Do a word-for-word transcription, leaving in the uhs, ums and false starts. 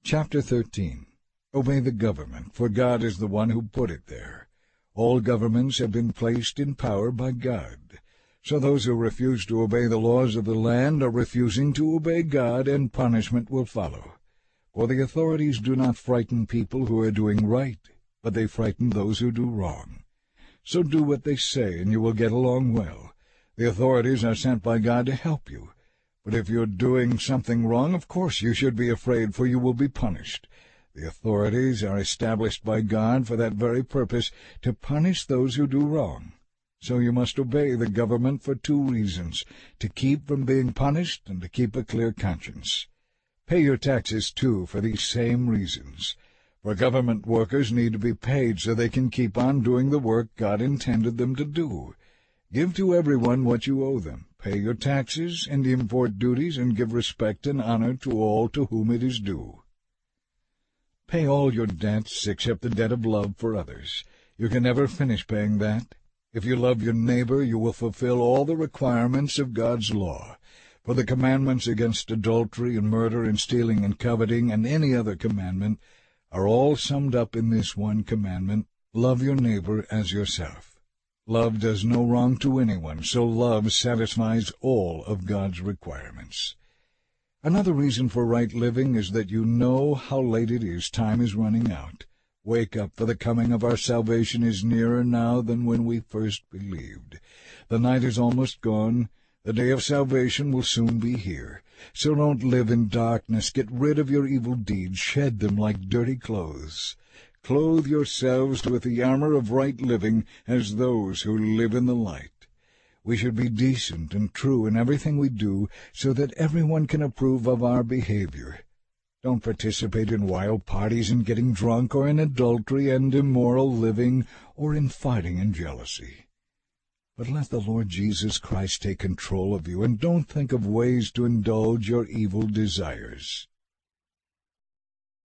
Chapter thirteen. Obey the government, for God is the one who put it there. All governments have been placed in power by God. So those who refuse to obey the laws of the land are refusing to obey God, and punishment will follow. For the authorities do not frighten people who are doing right, but they frighten those who do wrong. So do what they say, and you will get along well. The authorities are sent by God to help you. But if you're doing something wrong, of course you should be afraid, for you will be punished. The authorities are established by God for that very purpose, to punish those who do wrong. So you must obey the government for two reasons: to keep from being punished and to keep a clear conscience. Pay your taxes, too, for these same reasons. For government workers need to be paid so they can keep on doing the work God intended them to do. Give to everyone what you owe them. Pay your taxes and import duties, and give respect and honor to all to whom it is due. Pay all your debts except the debt of love for others. You can never finish paying that. If you love your neighbor, you will fulfill all the requirements of God's law. For the commandments against adultery and murder and stealing and coveting and any other commandment are all summed up in this one commandment: love your neighbor as yourself. Love does no wrong to anyone, so love satisfies all of God's requirements. Another reason for right living is that you know how late it is. Time is running out. Wake up, for the coming of our salvation is nearer now than when we first believed. The night is almost gone. The day of salvation will soon be here. So don't live in darkness. Get rid of your evil deeds. Shed them like dirty clothes. Clothe yourselves with the armor of right living as those who live in the light. We should be decent and true in everything we do, so that everyone can approve of our behavior. Don't participate in wild parties and getting drunk, or in adultery and immoral living, or in fighting and jealousy. But let the Lord Jesus Christ take control of you, and don't think of ways to indulge your evil desires.